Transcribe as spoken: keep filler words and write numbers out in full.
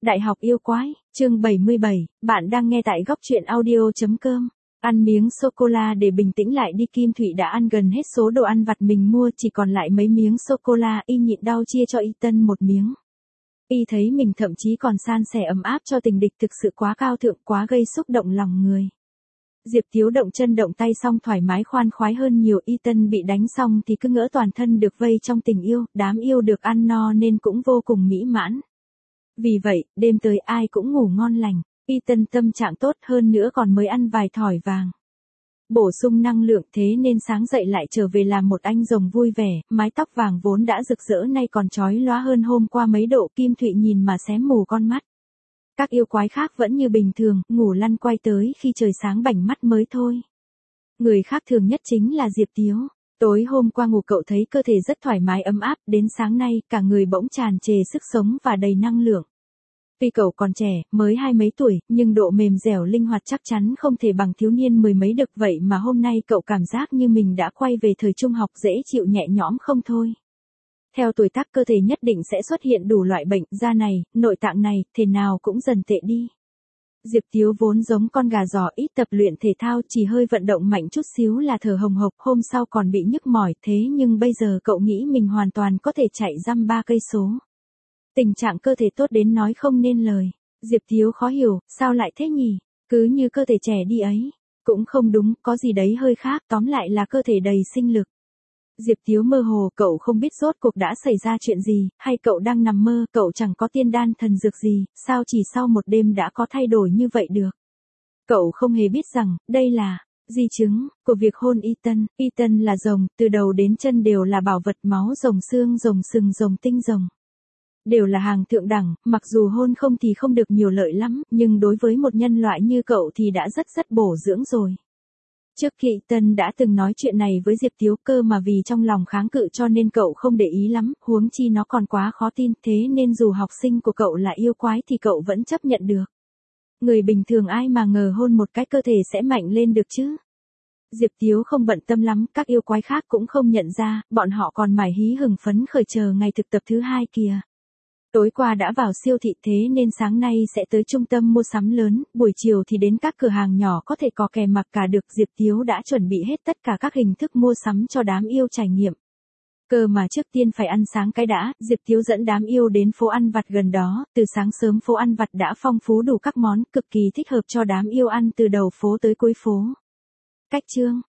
Đại học yêu quái, chương bảy mươi bảy, bạn đang nghe tại góc truyện audio.com. Ăn miếng sô-cô-la để bình tĩnh lại đi. Kim Thụy đã ăn gần hết số đồ ăn vặt mình mua, chỉ còn lại mấy miếng sô-cô-la. Y nhịn đau chia cho Ethan một miếng. Y thấy mình thậm chí còn san sẻ ấm áp cho tình địch, thực sự quá cao thượng, quá gây xúc động lòng người. Diệp Tiếu động chân động tay xong thoải mái khoan khoái hơn nhiều. Ethan bị đánh xong thì cứ ngỡ toàn thân được vây trong tình yêu, đám yêu được ăn no nên cũng vô cùng mỹ mãn. Vì vậy, đêm tới ai cũng ngủ ngon lành. Ethan tâm trạng tốt hơn nữa còn mới ăn vài thỏi vàng. Bổ sung năng lượng, thế nên sáng dậy lại trở về làm một anh rồng vui vẻ, mái tóc vàng vốn đã rực rỡ nay còn chói lóa hơn hôm qua mấy độ. Kim Thụy nhìn mà xém mù con mắt. Các yêu quái khác vẫn như bình thường, ngủ lăn quay tới khi trời sáng bảnh mắt mới thôi. Người khác thường nhất chính là Diệp Tiếu. Tối hôm qua ngủ cậu thấy cơ thể rất thoải mái ấm áp, đến sáng nay cả người bỗng tràn trề sức sống và đầy năng lượng. Tuy cậu còn trẻ, mới hai mấy tuổi, nhưng độ mềm dẻo linh hoạt chắc chắn không thể bằng thiếu niên mười mấy được, vậy mà hôm nay cậu cảm giác như mình đã quay về thời trung học, dễ chịu nhẹ nhõm không thôi. Theo tuổi tác cơ thể nhất định sẽ xuất hiện đủ loại bệnh, da này, nội tạng này, thể nào cũng dần tệ đi. Diệp Tiếu vốn giống con gà giò, ít tập luyện thể thao, chỉ hơi vận động mạnh chút xíu là thở hồng hộc, hôm sau còn bị nhức mỏi, thế nhưng bây giờ cậu nghĩ mình hoàn toàn có thể chạy dăm ba cây số. Tình trạng cơ thể tốt đến nói không nên lời. Diệp Tiếu khó hiểu, sao lại thế nhỉ? Cứ như cơ thể trẻ đi ấy. Cũng không đúng, có gì đấy hơi khác, tóm lại là cơ thể đầy sinh lực. Diệp Tiếu mơ hồ, cậu không biết rốt cuộc đã xảy ra chuyện gì, hay cậu đang nằm mơ, cậu chẳng có tiên đan thần dược gì, sao chỉ sau một đêm đã có thay đổi như vậy được. Cậu không hề biết rằng, đây là di chứng của việc hôn Ethan. Ethan là rồng, từ đầu đến chân đều là bảo vật, máu rồng, xương rồng, sừng rồng, tinh rồng. Đều là hàng thượng đẳng, mặc dù hôn không thì không được nhiều lợi lắm, nhưng đối với một nhân loại như cậu thì đã rất rất bổ dưỡng rồi. Trước khi Tân đã từng nói chuyện này với Diệp Tiếu, cơ mà vì trong lòng kháng cự cho nên cậu không để ý lắm, huống chi nó còn quá khó tin, thế nên dù học sinh của cậu là yêu quái thì cậu vẫn chấp nhận được. Người bình thường ai mà ngờ hôn một cái cơ thể sẽ mạnh lên được chứ. Diệp Tiếu không bận tâm lắm, các yêu quái khác cũng không nhận ra, bọn họ còn mải hí hừng phấn khởi chờ ngày thực tập thứ hai kìa. Tối qua đã vào siêu thị, thế nên sáng nay sẽ tới trung tâm mua sắm lớn, buổi chiều thì đến các cửa hàng nhỏ có thể có kè mặc cả được. Diệp Tiếu đã chuẩn bị hết tất cả các hình thức mua sắm cho đám yêu trải nghiệm. Cơ mà trước tiên phải ăn sáng cái đã, Diệp Tiếu dẫn đám yêu đến phố ăn vặt gần đó, từ sáng sớm phố ăn vặt đã phong phú đủ các món, cực kỳ thích hợp cho đám yêu ăn từ đầu phố tới cuối phố. Cách chương,